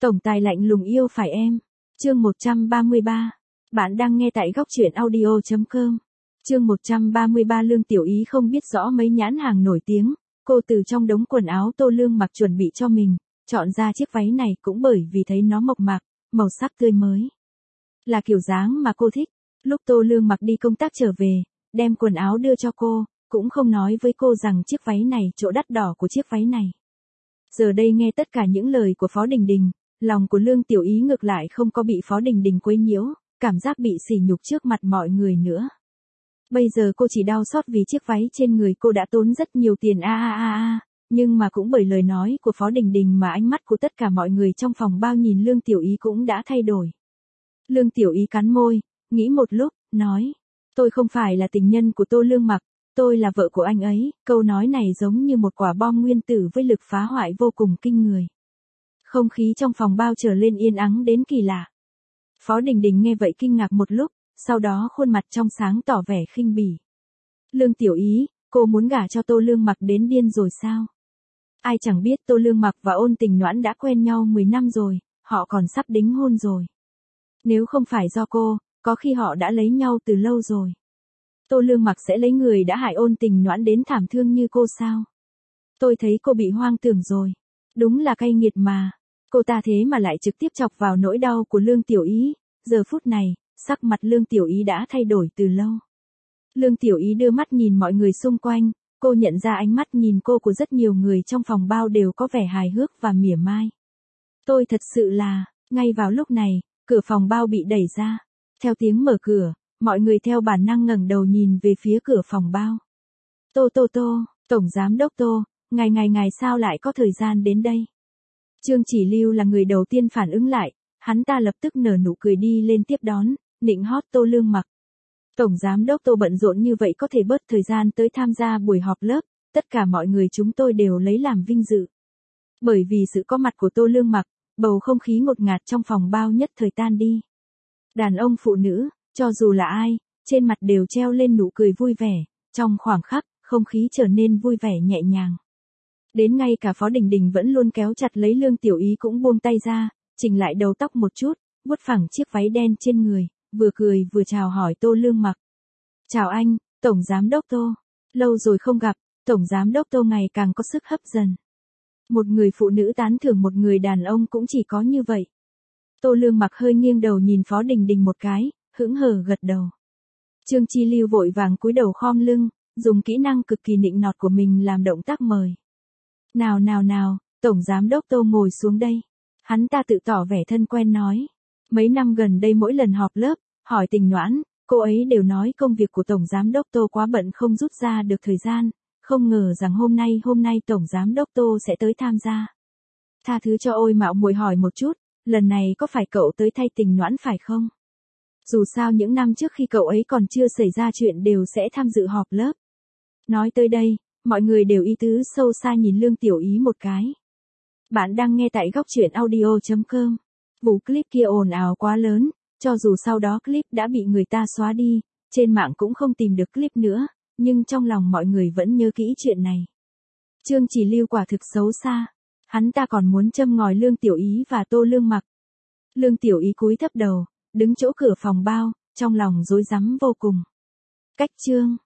Tổng tài lạnh lùng yêu phải em. Chương 133. Bạn đang nghe tại góc truyện audio.com. Chương 133. Lương Tiểu Ý không biết rõ mấy nhãn hàng nổi tiếng, cô từ trong đống quần áo Tô Lương mặc chuẩn bị cho mình, chọn ra chiếc váy này cũng bởi vì thấy nó mộc mạc, màu sắc tươi mới. Là kiểu dáng mà cô thích. Lúc Tô Lương mặc đi công tác trở về, đem quần áo đưa cho cô, cũng không nói với cô rằng chiếc váy này chỗ đắt đỏ của chiếc váy này. Giờ đây nghe tất cả những lời của Phó Đình Đình, lòng của Lương Tiểu Ý ngược lại không có bị Phó Đình Đình quấy nhiễu, cảm giác bị sỉ nhục trước mặt mọi người nữa. Bây giờ cô chỉ đau xót vì chiếc váy trên người cô đã tốn rất nhiều tiền nhưng mà cũng bởi lời nói của Phó Đình Đình mà ánh mắt của tất cả mọi người trong phòng bao nhìn Lương Tiểu Ý cũng đã thay đổi. Lương Tiểu Ý cắn môi, nghĩ một lúc, nói, tôi không phải là tình nhân của Tô Lương Mặc, tôi là vợ của anh ấy. Câu nói này giống như một quả bom nguyên tử với lực phá hoại vô cùng kinh người. Không khí trong phòng bao trở lên yên ắng đến kỳ lạ. Phó Đình Đình nghe vậy kinh ngạc một lúc, sau đó khuôn mặt trong sáng tỏ vẻ khinh bỉ. Lương Tiểu Ý, cô muốn gả cho Tô Lương Mặc đến điên rồi sao? Ai chẳng biết Tô Lương Mặc và Ôn Tình Noãn đã quen nhau 10 năm rồi, họ còn sắp đính hôn rồi. Nếu không phải do cô, có khi họ đã lấy nhau từ lâu rồi. Tô Lương Mặc sẽ lấy người đã hại Ôn Tình Noãn đến thảm thương như cô sao? Tôi thấy cô bị hoang tưởng rồi. Đúng là cay nghiệt mà. Cô ta thế mà lại trực tiếp chọc vào nỗi đau của Lương Tiểu Ý. Giờ phút này, sắc mặt Lương Tiểu Ý đã thay đổi từ lâu. Lương Tiểu Ý đưa mắt nhìn mọi người xung quanh, cô nhận ra ánh mắt nhìn cô của rất nhiều người trong phòng bao đều có vẻ hài hước và mỉa mai. Tôi thật sự là, ngay vào lúc này, cửa phòng bao bị đẩy ra. Theo tiếng mở cửa, mọi người theo bản năng ngẩng đầu nhìn về phía cửa phòng bao. Tô, Tổng Giám Đốc Tô, ngài sao lại có thời gian đến đây? Trương Chỉ Lưu là người đầu tiên phản ứng lại, hắn ta lập tức nở nụ cười đi lên tiếp đón, nịnh hót Tô Lương Mặc. Tổng Giám Đốc Tô bận rộn như vậy có thể bớt thời gian tới tham gia buổi họp lớp, tất cả mọi người chúng tôi đều lấy làm vinh dự. Bởi vì sự có mặt của Tô Lương Mặc, bầu không khí ngột ngạt trong phòng bao nhất thời tan đi. Đàn ông phụ nữ, cho dù là ai, trên mặt đều treo lên nụ cười vui vẻ, trong khoảng khắc, không khí trở nên vui vẻ nhẹ nhàng. Đến ngay cả Phó Đình Đình vẫn luôn kéo chặt lấy Lương Tiểu Ý cũng buông tay ra, chỉnh lại đầu tóc một chút, vuốt phẳng chiếc váy đen trên người, vừa cười vừa chào hỏi Tô Lương Mặc. Chào anh, Tổng Giám Đốc Tô. Lâu rồi không gặp, Tổng Giám Đốc Tô ngày càng có sức hấp dẫn. Một người phụ nữ tán thưởng một người đàn ông cũng chỉ có như vậy. Tô Lương Mặc hơi nghiêng đầu nhìn Phó Đình Đình một cái, hững hờ gật đầu. Trương Chi Lưu vội vàng cúi đầu khom lưng, dùng kỹ năng cực kỳ nịnh nọt của mình làm động tác mời. Nào, Tổng Giám Đốc Tô ngồi xuống đây. Hắn ta tự tỏ vẻ thân quen nói. Mấy năm gần đây mỗi lần họp lớp, hỏi Tình Noãn, cô ấy đều nói công việc của Tổng Giám Đốc Tô quá bận không rút ra được thời gian, không ngờ rằng hôm nay Tổng Giám Đốc Tô sẽ tới tham gia. Tha thứ cho ôi mạo muội hỏi một chút, lần này có phải cậu tới thay Tình Noãn phải không? Dù sao những năm trước khi cậu ấy còn chưa xảy ra chuyện đều sẽ tham dự họp lớp. Nói tới đây, mọi người đều ý tứ sâu xa nhìn Lương Tiểu Ý một cái. Bạn đang nghe tại góc truyện audio.com. Vụ clip kia ồn ào quá lớn, cho dù sau đó clip đã bị người ta xóa đi, trên mạng cũng không tìm được clip nữa, nhưng trong lòng mọi người vẫn nhớ kỹ chuyện này. Trương Chỉ Lưu quả thực xấu xa, hắn ta còn muốn châm ngòi Lương Tiểu Ý và Tô Lương Mặc. Lương Tiểu Ý cúi thấp đầu, đứng chỗ cửa phòng bao, trong lòng rối rắm vô cùng. Cách chương